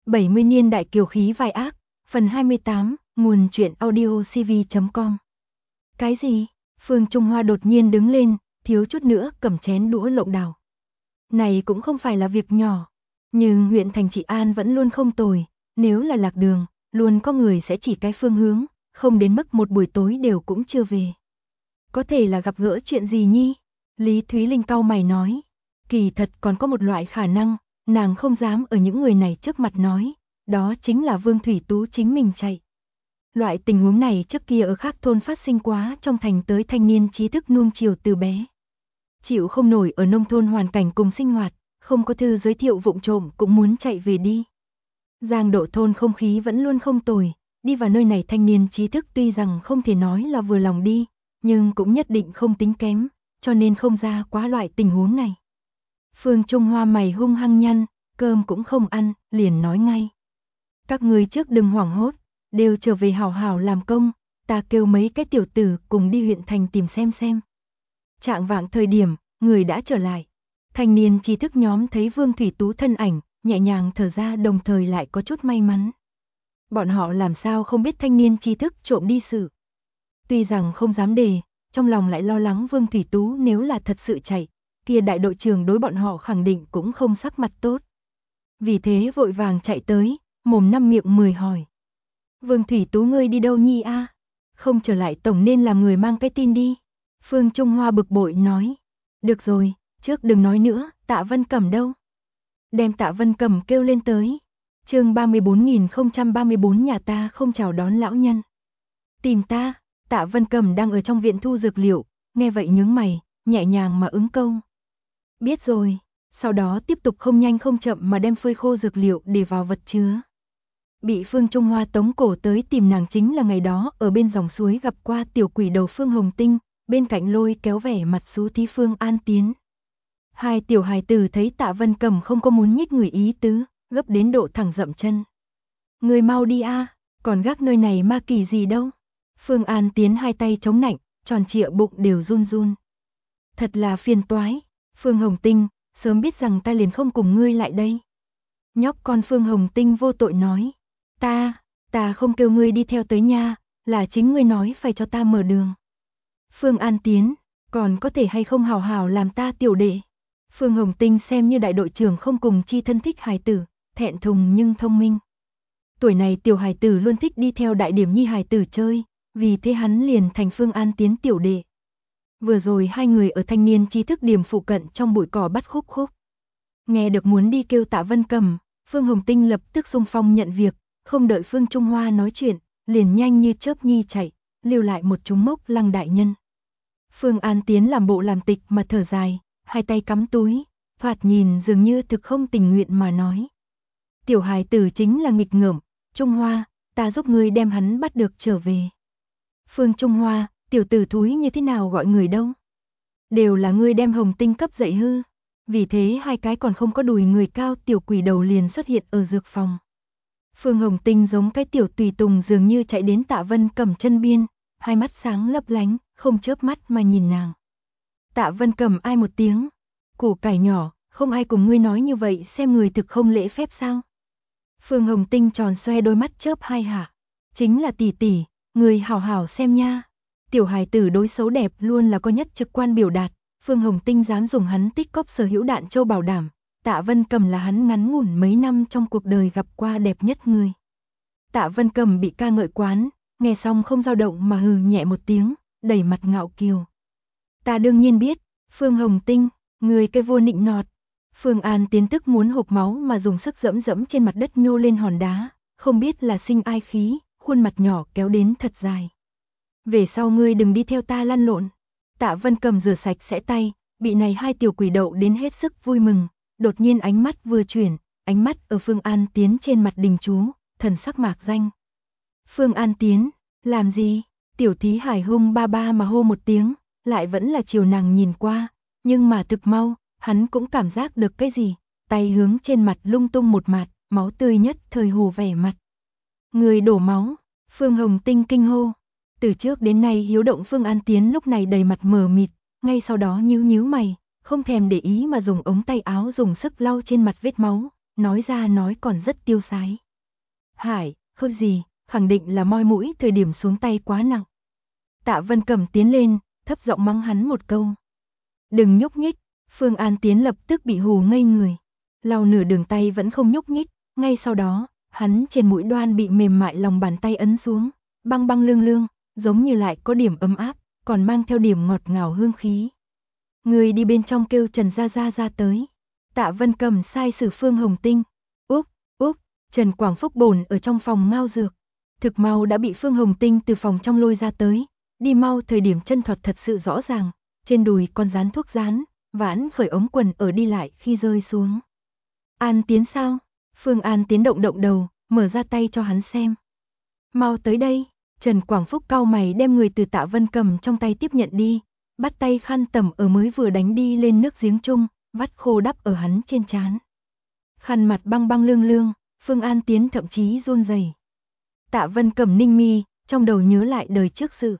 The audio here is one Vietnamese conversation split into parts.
70 niên đại kiều khí vai ác, phần 28, nguồn truyện audio cv.com. Cái gì? Phương Trung Hoa đột nhiên đứng lên, thiếu chút nữa cầm chén đũa lộng đảo. Này cũng không phải là việc nhỏ, nhưng huyện thành Trị An vẫn luôn không tồi, nếu là lạc đường, luôn có người sẽ chỉ cái phương hướng, không đến mức một buổi tối đều cũng chưa về. Có thể là gặp gỡ chuyện gì nhi? Lý Thúy Linh cau mày nói, kỳ thật còn có một loại khả năng, nàng không dám ở những người này trước mặt nói, đó chính là Vương Thủy Tú chính mình chạy. Loại tình huống này trước kia ở khác thôn phát sinh quá, trong thành tới thanh niên trí thức nuông chiều từ bé. Chịu không nổi ở nông thôn hoàn cảnh cùng sinh hoạt, không có thư giới thiệu vụng trộm cũng muốn chạy về đi. Giang Độ thôn không khí vẫn luôn không tồi, đi vào nơi này thanh niên trí thức tuy rằng không thể nói là vừa lòng đi, nhưng cũng nhất định không tính kém, cho nên không ra quá loại tình huống này. Phương Trung Hoa mày hung hăng nhăn, cơm cũng không ăn, liền nói ngay. Các người trước đừng hoảng hốt, đều trở về hảo hảo làm công, ta kêu mấy cái tiểu tử cùng đi huyện thành tìm xem. Trạng vạng thời điểm, người đã trở lại. Thanh niên trí thức nhóm thấy Vương Thủy Tú thân ảnh, nhẹ nhàng thở ra đồng thời lại có chút may mắn. Bọn họ làm sao không biết thanh niên trí thức trộm đi sự. Tuy rằng không dám đề, trong lòng lại lo lắng Vương Thủy Tú nếu là thật sự chạy, kia đại đội trưởng đối bọn họ khẳng định cũng không sắc mặt tốt. Vì thế vội vàng chạy tới, mồm năm miệng 10 hỏi. Vương Thủy Tú ngươi đi đâu nhi a? Không trở lại tổng nên làm người mang cái tin đi. Phương Trung Hoa bực bội nói. Được rồi, trước đừng nói nữa, Tạ Vân Cẩm đâu? Đem Tạ Vân Cẩm kêu lên tới. Chương 34.034 nhà ta không chào đón lão nhân. Tìm ta, Tạ Vân Cẩm đang ở trong viện thu dược liệu, nghe vậy nhướng mày, nhẹ nhàng mà ứng câu. Biết rồi, sau đó tiếp tục không nhanh không chậm mà đem phơi khô dược liệu để vào vật chứa. Bị Phương Trung Hoa tống cổ tới tìm nàng chính là ngày đó ở bên dòng suối gặp qua tiểu quỷ đầu Phương Hồng Tinh, bên cạnh lôi kéo vẻ mặt xú thí Phương An Tiến. Hai tiểu hài tử thấy Tạ Vân Cẩm không có muốn nhích người ý tứ, gấp đến độ thẳng dậm chân. Người mau đi a, còn gác nơi này ma kỳ gì đâu. Phương An Tiến hai tay chống nạnh, tròn trịa bụng đều run run. Thật là phiền toái, Phương Hồng Tinh, sớm biết rằng ta liền không cùng ngươi lại đây. Nhóc con Phương Hồng Tinh vô tội nói. Ta không kêu ngươi đi theo tới nha, là chính ngươi nói phải cho ta mở đường. Phương An Tiến, còn có thể hay không hào hào làm ta tiểu đệ. Phương Hồng Tinh xem như đại đội trưởng không cùng chi thân thích hài tử, thẹn thùng nhưng thông minh. Tuổi này tiểu hài tử luôn thích đi theo đại điểm nhi hài tử chơi, vì thế hắn liền thành Phương An Tiến tiểu đệ. Vừa rồi hai người ở thanh niên trí thức điểm phụ cận trong bụi cỏ bắt khúc. Nghe được muốn đi kêu Tạ Vân Cẩm, Phương Hồng Tinh lập tức xung phong nhận việc, không đợi Phương Trung Hoa nói chuyện, liền nhanh như chớp nhi chạy, lưu lại một chúng mốc Lăng đại nhân. Phương An Tiến làm bộ làm tịch mà thở dài, hai tay cắm túi, thoạt nhìn dường như thực không tình nguyện mà nói. Tiểu hài tử chính là nghịch ngợm, Trung Hoa, ta giúp ngươi đem hắn bắt được trở về. Phương Trung Hoa, tiểu tử thúi như thế nào gọi người đâu? Đều là ngươi đem Hồng Tinh cấp dạy hư. Vì thế hai cái còn không có đùi người cao tiểu quỷ đầu liền xuất hiện ở dược phòng. Phương Hồng Tinh giống cái tiểu tùy tùng dường như chạy đến Tạ Vân Cẩm chân biên, hai mắt sáng lấp lánh, không chớp mắt mà nhìn nàng. Tạ Vân Cẩm ai một tiếng, củ cải nhỏ, không ai cùng ngươi nói như vậy xem người thực không lễ phép sao. Phương Hồng Tinh tròn xoe đôi mắt chớp hai hạ, chính là tỷ tỷ, người hảo hảo xem nha. Tiểu hài tử đối xấu đẹp luôn là có nhất trực quan biểu đạt. Phương Hồng Tinh dám dùng hắn tích cóp sở hữu đạn châu bảo đảm, Tạ Vân Cẩm là hắn ngắn ngủn mấy năm trong cuộc đời gặp qua đẹp nhất người. Tạ Vân Cẩm bị ca ngợi quán, nghe xong không dao động mà hừ nhẹ một tiếng, đẩy mặt ngạo kiều. Ta đương nhiên biết, Phương Hồng Tinh, người cái vô nịnh nọt. Phương An Tiến tức muốn hộc máu mà dùng sức dẫm trên mặt đất nhô lên hòn đá, không biết là sinh ai khí, khuôn mặt nhỏ kéo đến thật dài. Về sau ngươi đừng đi theo ta lăn lộn. Tạ Vân Cẩm rửa sạch sẽ tay, bị này hai tiểu quỷ đậu đến hết sức vui mừng, đột nhiên ánh mắt vừa chuyển, ánh mắt ở Phương An Tiến trên mặt đình chú, thần sắc mạc danh. Phương An Tiến, làm gì? Tiểu thí hải hung ba ba mà hô một tiếng, lại vẫn là chiều nàng nhìn qua, nhưng mà thực mau, hắn cũng cảm giác được cái gì, tay hướng trên mặt lung tung một mạt, máu tươi nhất thời hồ vẻ mặt. Người đổ máu, Phương Hồng Tinh kinh hô. Từ trước đến nay hiếu động Phương An Tiến lúc này đầy mặt mờ mịt, ngay sau đó nhíu mày, không thèm để ý mà dùng ống tay áo dùng sức lau trên mặt vết máu, nói ra nói còn rất tiêu sái. Hải, không gì, khẳng định là moi mũi thời điểm xuống tay quá nặng. Tạ Vân Cầm tiến lên, thấp giọng mắng hắn một câu. Đừng nhúc nhích, Phương An Tiến lập tức bị hù ngây người. Lau nửa đường tay vẫn không nhúc nhích, ngay sau đó, hắn trên mũi đoan bị mềm mại lòng bàn tay ấn xuống, băng băng lương lương, giống như lại có điểm ấm áp, còn mang theo điểm ngọt ngào hương khí. Người đi bên trong kêu Trần Gia Gia ra tới. Tạ Vân Cầm sai sử Phương Hồng Tinh. Úp, Trần Quảng Phúc bồn ở trong phòng ngao dược. Thực mau đã bị Phương Hồng Tinh từ phòng trong lôi ra tới. Đi mau thời điểm chân thuật thật sự rõ ràng. Trên đùi còn dán thuốc dán, vãn khởi ống quần ở đi lại khi rơi xuống. An Tiến sao? Phương An Tiến động đầu, mở ra tay cho hắn xem. Mau tới đây. Trần Quảng Phúc cau mày đem người từ Tạ Vân Cầm trong tay tiếp nhận đi. Bắt tay khăn tẩm ở mới vừa đánh đi lên nước giếng chung, vắt khô đắp ở hắn trên trán. Khăn mặt băng băng lương lương, Phương An Tiến thậm chí run rẩy. Tạ Vân Cầm ninh mi, trong đầu nhớ lại đời trước sự.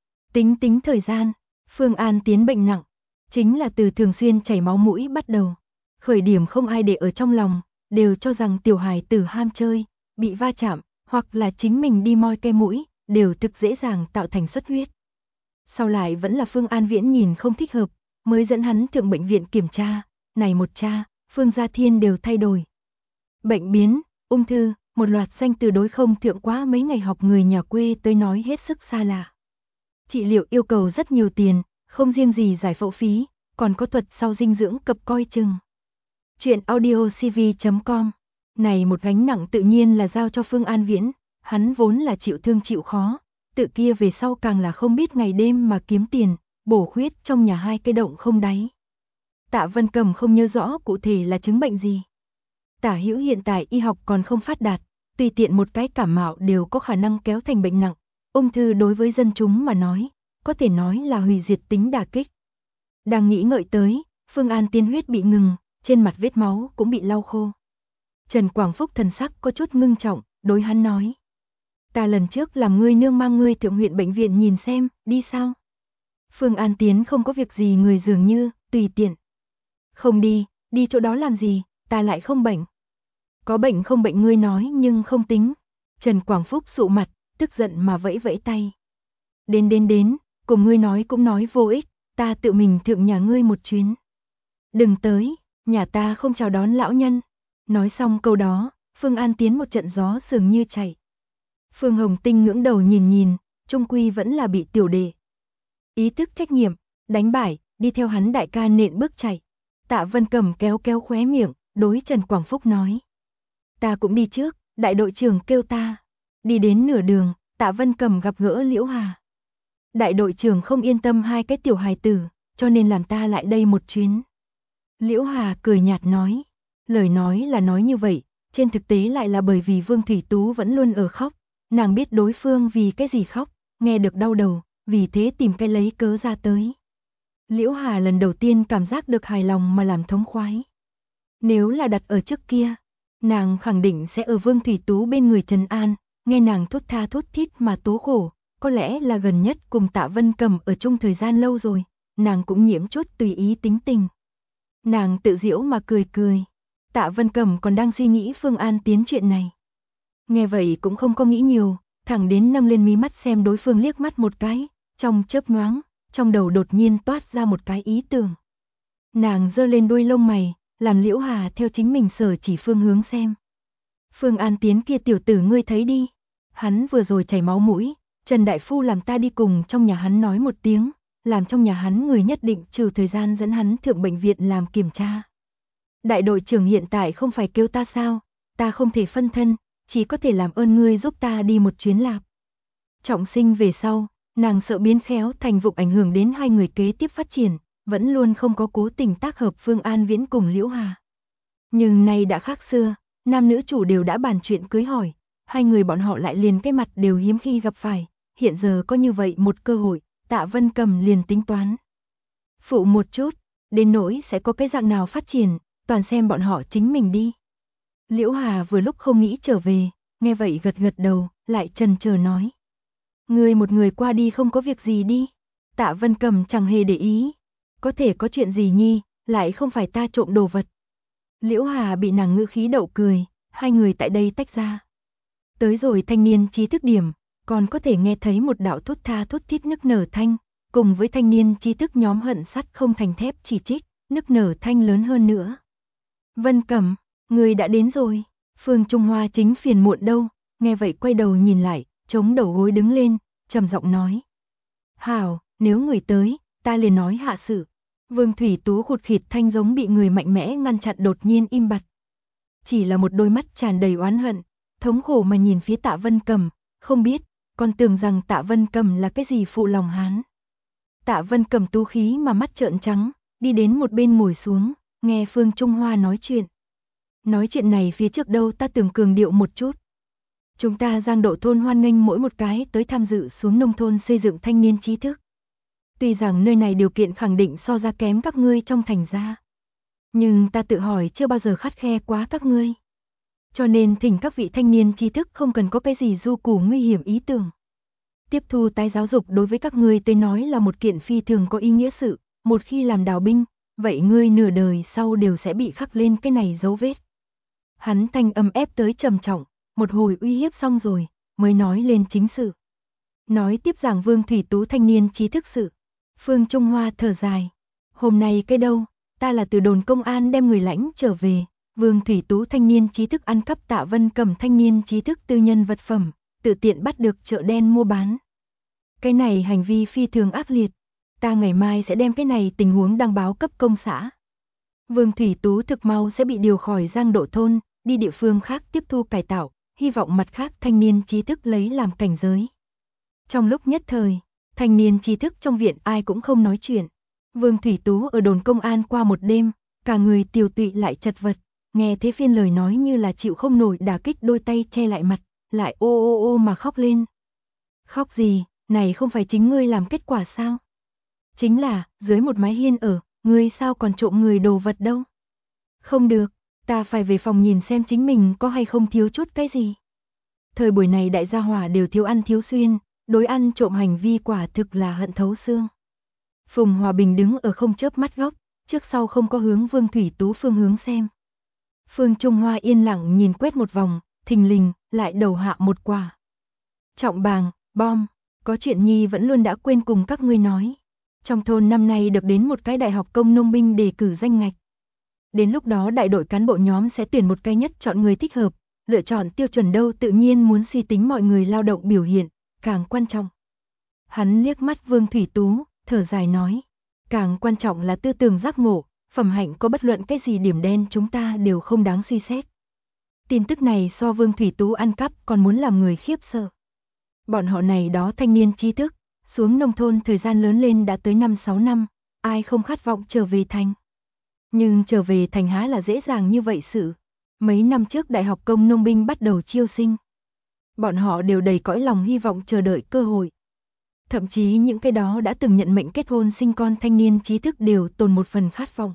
Tính thời gian, Phương An Tiến bệnh nặng, chính là từ thường xuyên chảy máu mũi bắt đầu. Khởi điểm không ai để ở trong lòng, đều cho rằng tiểu hài tử ham chơi, bị va chạm, hoặc là chính mình đi moi ke mũi, đều thực dễ dàng tạo thành xuất huyết. Sau lại vẫn là Phương An Viễn nhìn không thích hợp, mới dẫn hắn thượng bệnh viện kiểm tra, này một tra, Phương Gia Thiên đều thay đổi. Bệnh biến, ung thư, một loạt danh từ đối không thượng quá mấy ngày học người nhà quê tới nói hết sức xa lạ. Trị liệu yêu cầu rất nhiều tiền, không riêng gì giải phẫu phí, còn có thuật sau dinh dưỡng cập coi chừng. Chuyện audiocv.com. Này một gánh nặng tự nhiên là giao cho Phương An Viễn, hắn vốn là chịu thương chịu khó, tự kia về sau càng là không biết ngày đêm mà kiếm tiền, bổ khuyết trong nhà hai cái động không đáy. Tạ Vân Cầm không nhớ rõ cụ thể là chứng bệnh gì. Tả hữu hiện tại y học còn không phát đạt, tùy tiện một cái cảm mạo đều có khả năng kéo thành bệnh nặng. Ung thư đối với dân chúng mà nói, có thể nói là hủy diệt tính đả kích. Đang nghĩ ngợi tới, Phương An Tiến huyết bị ngừng, trên mặt vết máu cũng bị lau khô. Trần Quảng Phúc thần sắc có chút ngưng trọng, đối hắn nói. Ta lần trước làm ngươi nương mang ngươi thượng huyện bệnh viện nhìn xem, đi sao? Phương An Tiến không có việc gì người dường như, tùy tiện. Không đi, đi chỗ đó làm gì, ta lại không bệnh. Có bệnh không bệnh ngươi nói nhưng không tính. Trần Quảng Phúc sụ mặt, tức giận mà vẫy vẫy tay. Đến, cùng ngươi nói cũng nói vô ích, ta tự mình thượng nhà ngươi một chuyến. Đừng tới, nhà ta không chào đón lão nhân. Nói xong câu đó, Phương An Tiến một trận gió dường như chạy. Phương Hồng Tinh ngưỡng đầu nhìn, trung quy vẫn là bị tiểu đệ. Ý thức trách nhiệm, đánh bại, đi theo hắn đại ca nện bước chạy. Tạ Vân Cầm kéo khóe miệng, đối Trần Quảng Phúc nói. Ta cũng đi trước, đại đội trưởng kêu ta. Đi đến nửa đường, Tạ Vân Cầm gặp gỡ Liễu Hà. Đại đội trưởng không yên tâm hai cái tiểu hài tử, cho nên làm ta lại đây một chuyến. Liễu Hà cười nhạt nói. Lời nói là nói như vậy, trên thực tế lại là bởi vì Vương Thủy Tú vẫn luôn ở khóc. Nàng biết đối phương vì cái gì khóc, nghe được đau đầu, vì thế tìm cái lấy cớ ra tới. Liễu Hà lần đầu tiên cảm giác được hài lòng mà làm thống khoái. Nếu là đặt ở trước kia, nàng khẳng định sẽ ở Vương Thủy Tú bên người trấn an, nghe nàng thốt tha thốt thít mà tố khổ, có lẽ là gần nhất cùng Tạ Vân Cầm ở chung thời gian lâu rồi, nàng cũng nhiễm chút tùy ý tính tình. Nàng tự giễu mà cười. Tạ Vân Cầm còn đang suy nghĩ Phương An Tiến chuyện này. Nghe vậy cũng không có nghĩ nhiều, thẳng đến nâng lên mí mắt xem đối phương liếc mắt một cái, trong chớp nhoáng, trong đầu đột nhiên toát ra một cái ý tưởng. Nàng giơ lên đuôi lông mày, làm Liễu Hà theo chính mình sở chỉ phương hướng xem. Phương An Tiến kia tiểu tử ngươi thấy đi, hắn vừa rồi chảy máu mũi, Trần Đại Phu làm ta đi cùng trong nhà hắn nói một tiếng, làm trong nhà hắn người nhất định trừ thời gian dẫn hắn thượng bệnh viện làm kiểm tra. Đại đội trưởng hiện tại không phải kêu ta sao, ta không thể phân thân, chỉ có thể làm ơn ngươi giúp ta đi một chuyến lạp. Trọng sinh về sau, nàng sợ biến khéo thành vụ ảnh hưởng đến hai người kế tiếp phát triển, vẫn luôn không có cố tình tác hợp Phương An Viễn cùng Liễu Hà. Nhưng nay đã khác xưa, nam nữ chủ đều đã bàn chuyện cưới hỏi, hai người bọn họ lại liền cái mặt đều hiếm khi gặp phải, hiện giờ có như vậy một cơ hội, Tạ Vân Cầm liền tính toán. Phụ một chút, đến nỗi sẽ có cái dạng nào phát triển, toàn xem bọn họ chính mình đi. Liễu Hà vừa lúc không nghĩ trở về, nghe vậy gật đầu, lại chần chờ nói. Người một người qua đi không có việc gì đi. Tạ Vân Cầm chẳng hề để ý. Có thể có chuyện gì nhi, lại không phải ta trộm đồ vật. Liễu Hà bị nàng ngữ khí đậu cười, hai người tại đây tách ra. Tới rồi thanh niên trí thức điểm, còn có thể nghe thấy một đạo thốt tha thốt thít nức nở thanh, cùng với thanh niên trí thức nhóm hận sắt không thành thép chỉ trích, nức nở thanh lớn hơn nữa. Vân Cẩm, người đã đến rồi. Phương Trung Hoa chính phiền muộn đâu, nghe vậy quay đầu nhìn lại, chống đầu gối đứng lên, trầm giọng nói. Hảo, nếu người tới, ta liền nói hạ sự. Vương Thủy Tú khụt khịt thanh giống bị người mạnh mẽ ngăn chặn đột nhiên im bặt. Chỉ là một đôi mắt tràn đầy oán hận, thống khổ mà nhìn phía Tạ Vân Cẩm, không biết, còn tưởng rằng Tạ Vân Cẩm là cái gì phụ lòng hán. Tạ Vân Cẩm tú khí mà mắt trợn trắng, đi đến một bên ngồi xuống, nghe Phương Trung Hoa nói chuyện. Nói chuyện này phía trước đâu ta tưởng cường điệu một chút. Chúng ta Giang Độ thôn hoan nghênh mỗi một cái tới tham dự xuống nông thôn xây dựng thanh niên trí thức. Tuy rằng nơi này điều kiện khẳng định so ra kém các ngươi trong thành gia, nhưng ta tự hỏi chưa bao giờ khắt khe quá các ngươi. Cho nên thỉnh các vị thanh niên trí thức không cần có cái gì du củ nguy hiểm ý tưởng. Tiếp thu tái giáo dục đối với các ngươi tới nói là một kiện phi thường có ý nghĩa sự, một khi làm đào binh, vậy ngươi nửa đời sau đều sẽ bị khắc lên cái này dấu vết. Hắn thanh âm ép tới trầm trọng, một hồi uy hiếp xong rồi, mới nói lên chính sự. Nói tiếp giảng Vương Thủy Tú thanh niên trí thức sự. Phương Trung Hoa thở dài. Hôm nay cái đâu, ta là từ đồn công an đem người lãnh trở về. Vương Thủy Tú thanh niên trí thức ăn cắp Tạ Vân Cẩm thanh niên trí thức tư nhân vật phẩm, tự tiện bắt được chợ đen mua bán. Cái này hành vi phi thường ác liệt. Ta ngày mai sẽ đem cái này tình huống đăng báo cấp công xã. Vương Thủy Tú thực mau sẽ bị điều khỏi Giang Độ thôn, đi địa phương khác tiếp thu cải tạo, hy vọng mặt khác thanh niên trí thức lấy làm cảnh giới. Trong lúc nhất thời, thanh niên trí thức trong viện ai cũng không nói chuyện. Vương Thủy Tú ở đồn công an qua một đêm, cả người tiều tụy lại chật vật, nghe thế phiên lời nói như là chịu không nổi đả kích, đôi tay che lại mặt, lại ô ô ô mà khóc lên. Khóc gì, này không phải chính ngươi làm kết quả sao? Chính là, dưới một mái hiên ở, ngươi sao còn trộm người đồ vật đâu? Không được, ta phải về phòng nhìn xem chính mình có hay không thiếu chút cái gì. Thời buổi này đại gia hỏa đều thiếu ăn thiếu xuyên, đối ăn trộm hành vi quả thực là hận thấu xương. Phùng Hòa Bình đứng ở không chớp mắt góc, trước sau không có hướng Vương Thủy Tú phương hướng xem. Phương Trung Hoa yên lặng nhìn quét một vòng, thình lình, lại đầu hạ một quả. Trọng bàng, bom, có chuyện nhi vẫn luôn đã quên cùng các ngươi nói. Trong thôn năm nay được đến một cái đại học công nông binh đề cử danh ngạch. Đến lúc đó đại đội cán bộ nhóm sẽ tuyển một cái nhất chọn người thích hợp, lựa chọn tiêu chuẩn đâu tự nhiên muốn suy tính mọi người lao động biểu hiện, càng quan trọng. Hắn liếc mắt Vương Thủy Tú, thở dài nói, càng quan trọng là tư tưởng giác ngộ, phẩm hạnh có bất luận cái gì điểm đen chúng ta đều không đáng suy xét. Tin tức này so Vương Thủy Tú ăn cắp còn muốn làm người khiếp sợ. Bọn họ này đó thanh niên trí thức, xuống nông thôn thời gian lớn lên đã tới 5-6 năm, ai không khát vọng trở về thành. Nhưng trở về thành há là dễ dàng như vậy sự. Mấy năm trước đại học công nông binh bắt đầu chiêu sinh. Bọn họ đều đầy cõi lòng hy vọng chờ đợi cơ hội. Thậm chí những cái đó đã từng nhận mệnh kết hôn sinh con thanh niên trí thức đều tồn một phần khát vọng.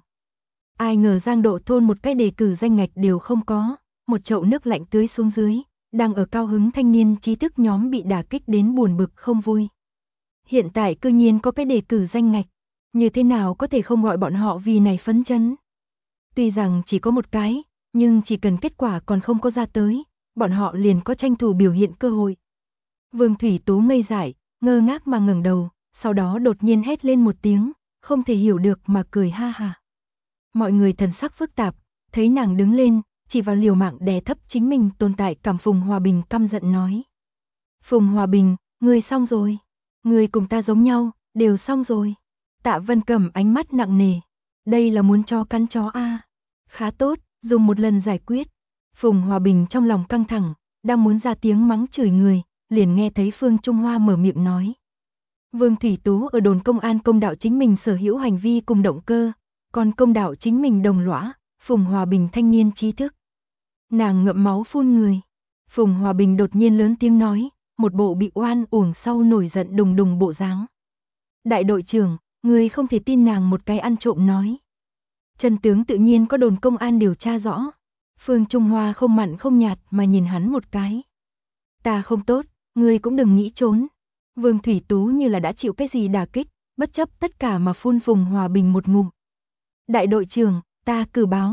Ai ngờ Giang Độ thôn một cái đề cử danh ngạch đều không có, một chậu nước lạnh tưới xuống dưới, đang ở cao hứng thanh niên trí thức nhóm bị đả kích đến buồn bực không vui. Hiện tại cư nhiên có cái đề cử danh ngạch, như thế nào có thể không gọi bọn họ vì này phấn chấn. Tuy rằng chỉ có một cái, nhưng chỉ cần kết quả còn không có ra tới, bọn họ liền có tranh thủ biểu hiện cơ hội. Vương Thủy Tú ngây dại, ngơ ngác mà ngẩng đầu, sau đó đột nhiên hét lên một tiếng, không thể hiểu được mà cười ha ha. Mọi người thần sắc phức tạp, thấy nàng đứng lên, chỉ vào liều mạng đè thấp chính mình tồn tại cảm. Phùng Hòa Bình căm giận nói. Phùng Hòa Bình, ngươi xong rồi. Ngươi cùng ta giống nhau, đều xong rồi. Tạ Vân Cẩm ánh mắt nặng nề. Đây là muốn cho cắn chó a. Khá tốt, dùng một lần giải quyết. Phùng Hòa Bình trong lòng căng thẳng, đang muốn ra tiếng mắng chửi người, liền nghe thấy Phương Trung Hoa mở miệng nói. Vương Thủy Tú ở đồn công an công đạo chính mình sở hữu hành vi cùng động cơ, còn công đạo chính mình đồng lõa, Phùng Hòa Bình thanh niên trí thức. Nàng ngậm máu phun người. Phùng Hòa Bình đột nhiên lớn tiếng nói, một bộ bị oan uổng sau nổi giận đùng đùng bộ dáng. Đại đội trưởng, người không thể tin nàng một cái ăn trộm nói. Chân tướng tự nhiên có đồn công an điều tra rõ. Phương Trung Hoa không mặn không nhạt mà nhìn hắn một cái. Ta không tốt, ngươi cũng đừng nghĩ trốn. Vương Thủy Tú như là đã chịu cái gì đả kích, bất chấp tất cả mà phun Phùng Hòa Bình một ngụm. Đại đội trưởng, ta cử báo.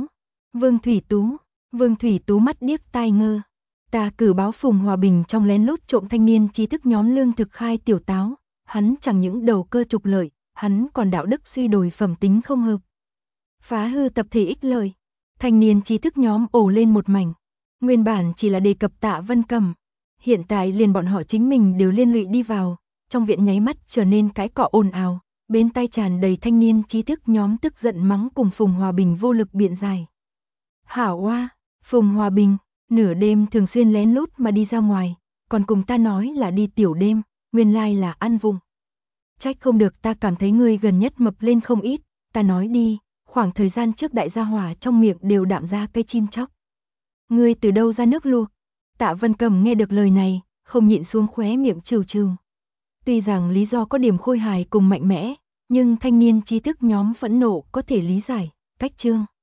Vương Thủy Tú mắt điếc tai ngơ. Ta cử báo Phùng Hòa Bình trong lén lút trộm thanh niên trí thức nhóm Lương Thực Khai tiểu táo, hắn chẳng những đầu cơ trục lợi, hắn còn đạo đức suy đồi, phẩm tính không hợp. Phá hư tập thể ích lợi. Thanh niên trí thức nhóm ồ lên một mảnh. Nguyên bản chỉ là đề cập Tạ Vân Cầm, hiện tại liền bọn họ chính mình đều liên lụy đi vào, trong viện nháy mắt trở nên cãi cọ ồn ào, bên tai tràn đầy thanh niên trí thức nhóm tức giận mắng cùng Phùng Hòa Bình vô lực biện giải. Hảo oa, Phùng Hòa Bình, nửa đêm thường xuyên lén lút mà đi ra ngoài, còn cùng ta nói là đi tiểu đêm, nguyên lai là ăn vùng. Trách không được ta cảm thấy ngươi gần nhất mập lên không ít, ta nói đi, khoảng thời gian trước đại gia hỏa trong miệng đều đạm ra cây chim chóc. Ngươi từ đâu ra nước luộc? Tạ Vân Cầm nghe được lời này, không nhịn xuống khóe miệng trừ trừ. Tuy rằng lý do có điểm khôi hài cùng mạnh mẽ, nhưng thanh niên trí thức nhóm phẫn nộ có thể lý giải, cách chương.